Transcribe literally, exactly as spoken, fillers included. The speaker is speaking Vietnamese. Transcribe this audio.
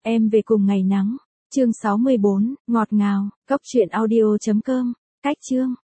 Em về cùng ngày nắng. Chương sáu mươi bốn, ngọt ngào, cốc truyện audio chấm com. Cách chương